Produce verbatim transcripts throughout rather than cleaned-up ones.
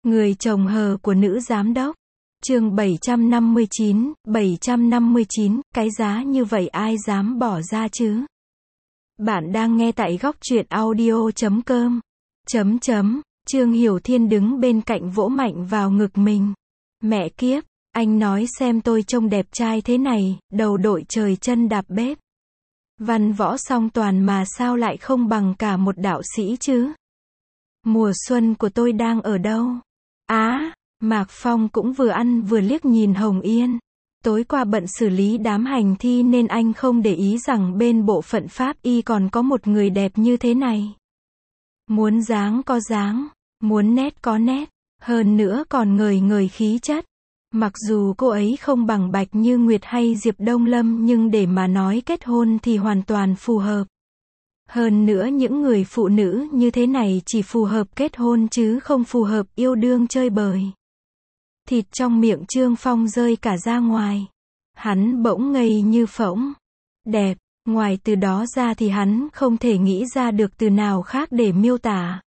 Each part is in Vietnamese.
Người chồng hờ của nữ giám đốc. Chương bảy trăm năm mươi chín, bảy trăm năm mươi chín, cái giá như vậy ai dám bỏ ra chứ? Bạn đang nghe tại góc truyện audio chấm com. Chấm chấm, Trương Hiểu Thiên đứng bên cạnh vỗ mạnh vào ngực mình. Mẹ kiếp, anh nói xem tôi trông đẹp trai thế này, đầu đội trời chân đạp bếp. Văn võ song toàn mà sao lại không bằng cả một đạo sĩ chứ? Mùa xuân của tôi đang ở đâu? Á, Mạc Phong cũng vừa ăn vừa liếc nhìn Hồng Yên. Tối qua bận xử lý đám hành thi nên anh không để ý rằng bên bộ phận pháp y còn có một người đẹp như thế này. Muốn dáng có dáng, muốn nét có nét, hơn nữa còn ngời ngời khí chất. Mặc dù cô ấy không bằng Bạch Như Nguyệt hay Diệp Đông Lâm nhưng để mà nói kết hôn thì hoàn toàn phù hợp. Hơn nữa những người phụ nữ như thế này chỉ phù hợp kết hôn chứ không phù hợp yêu đương chơi bời. Thịt trong miệng Trương Phong rơi cả ra ngoài. Hắn bỗng ngây như phỗng. Đẹp, ngoài từ đó ra thì hắn không thể nghĩ ra được từ nào khác để miêu tả.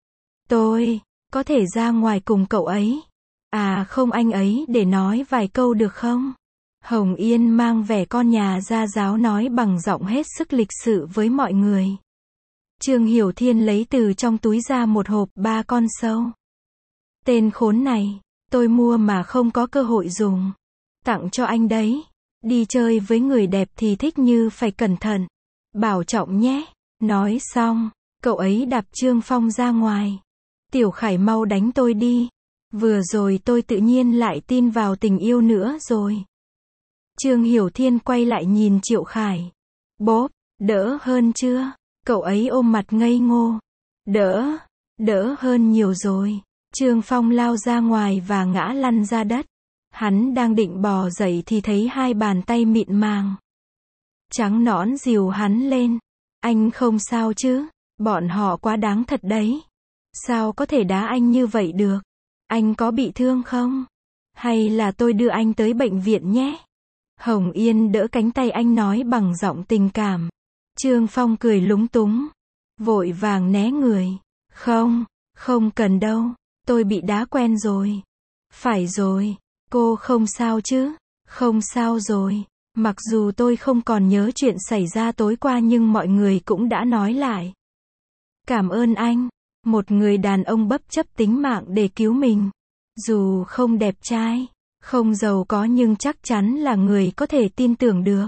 Tôi, có thể ra ngoài cùng cậu ấy. À không anh ấy để nói vài câu được không? Hồng Yên mang vẻ con nhà gia giáo nói bằng giọng hết sức lịch sự với mọi người. Trương Hiểu Thiên lấy từ trong túi ra một hộp ba con sâu. Tên khốn này, tôi mua mà không có cơ hội dùng. Tặng cho anh đấy. Đi chơi với người đẹp thì thích như phải cẩn thận. Bảo trọng nhé. Nói xong, cậu ấy đạp Trương Phong ra ngoài. Tiểu Khải mau đánh tôi đi. Vừa rồi tôi tự nhiên lại tin vào tình yêu nữa rồi. Trương Hiểu Thiên quay lại nhìn Triệu Khải. Bốp, đỡ hơn chưa? Cậu ấy ôm mặt ngây ngô. Đỡ, đỡ hơn nhiều rồi. Trương Phong lao ra ngoài và ngã lăn ra đất. Hắn đang định bò dậy thì thấy hai bàn tay mịn màng trắng nõn dìu hắn lên. Anh không sao chứ? Bọn họ quá đáng thật đấy. Sao có thể đá anh như vậy được? Anh có bị thương không? Hay là tôi đưa anh tới bệnh viện nhé? Hồng Yên đỡ cánh tay anh nói bằng giọng tình cảm. Trương Phong cười lúng túng. Vội vàng né người. Không, không cần đâu. Tôi bị đá quen rồi. Phải rồi. Cô không sao chứ? Không sao rồi. Mặc dù tôi không còn nhớ chuyện xảy ra tối qua nhưng mọi người cũng đã nói lại. Cảm ơn anh. Một người đàn ông bất chấp tính mạng để cứu mình. Dù không đẹp trai, không giàu có nhưng chắc chắn là người có thể tin tưởng được.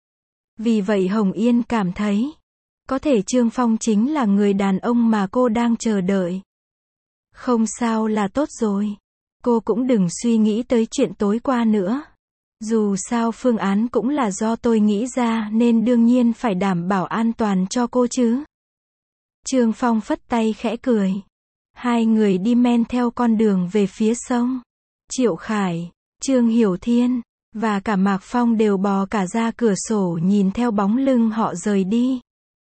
Vì vậy Hồng Yên cảm thấy, có thể Trương Phong chính là người đàn ông mà cô đang chờ đợi. Không sao là tốt rồi. Cô cũng đừng suy nghĩ tới chuyện tối qua nữa. Dù sao phương án cũng là do tôi nghĩ ra nên đương nhiên phải đảm bảo an toàn cho cô chứ. Trương Phong phất tay khẽ cười. Hai người đi men theo con đường về phía sông. Triệu Khải, Trương Hiểu Thiên, và cả Mạc Phong đều bò cả ra cửa sổ nhìn theo bóng lưng họ rời đi.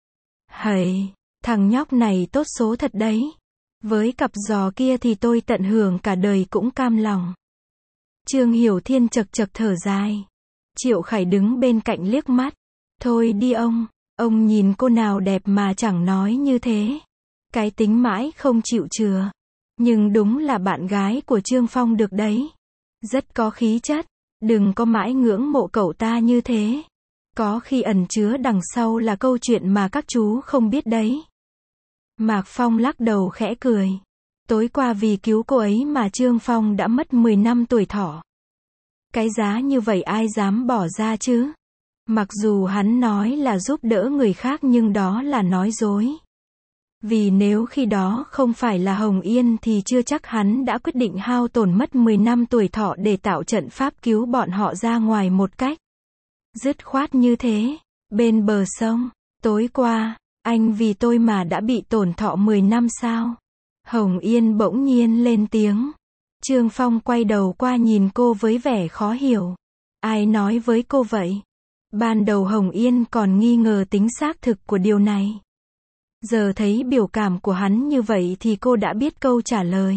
Hầy, thằng nhóc này tốt số thật đấy. Với cặp giò kia thì tôi tận hưởng cả đời cũng cam lòng. Trương Hiểu Thiên chật chật thở dài. Triệu Khải đứng bên cạnh liếc mắt. Thôi đi ông, ông nhìn cô nào đẹp mà chẳng nói như thế. Cái tính mãi không chịu chừa. Nhưng đúng là bạn gái của Trương Phong được đấy. Rất có khí chất. Đừng có mãi ngưỡng mộ cậu ta như thế. Có khi ẩn chứa đằng sau là câu chuyện mà các chú không biết đấy. Mạc Phong lắc đầu khẽ cười. Tối qua vì cứu cô ấy mà Trương Phong đã mất mười năm tuổi thọ. Cái giá như vậy ai dám bỏ ra chứ? Mặc dù hắn nói là giúp đỡ người khác nhưng đó là nói dối. Vì nếu khi đó không phải là Hồng Yên thì chưa chắc hắn đã quyết định hao tổn mất mười năm tuổi thọ để tạo trận pháp cứu bọn họ ra ngoài một cách dứt khoát như thế. Bên bờ sông, tối qua, anh vì tôi mà đã bị tổn thọ mười năm sao? Hồng Yên bỗng nhiên lên tiếng. Trương Phong quay đầu qua nhìn cô với vẻ khó hiểu. Ai nói với cô vậy? Ban đầu Hồng Yên còn nghi ngờ tính xác thực của điều này. Giờ thấy biểu cảm của hắn như vậy thì cô đã biết câu trả lời.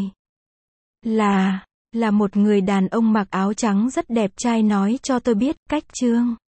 Là, là một người đàn ông mặc áo trắng rất đẹp trai nói cho tôi biết, cách Trương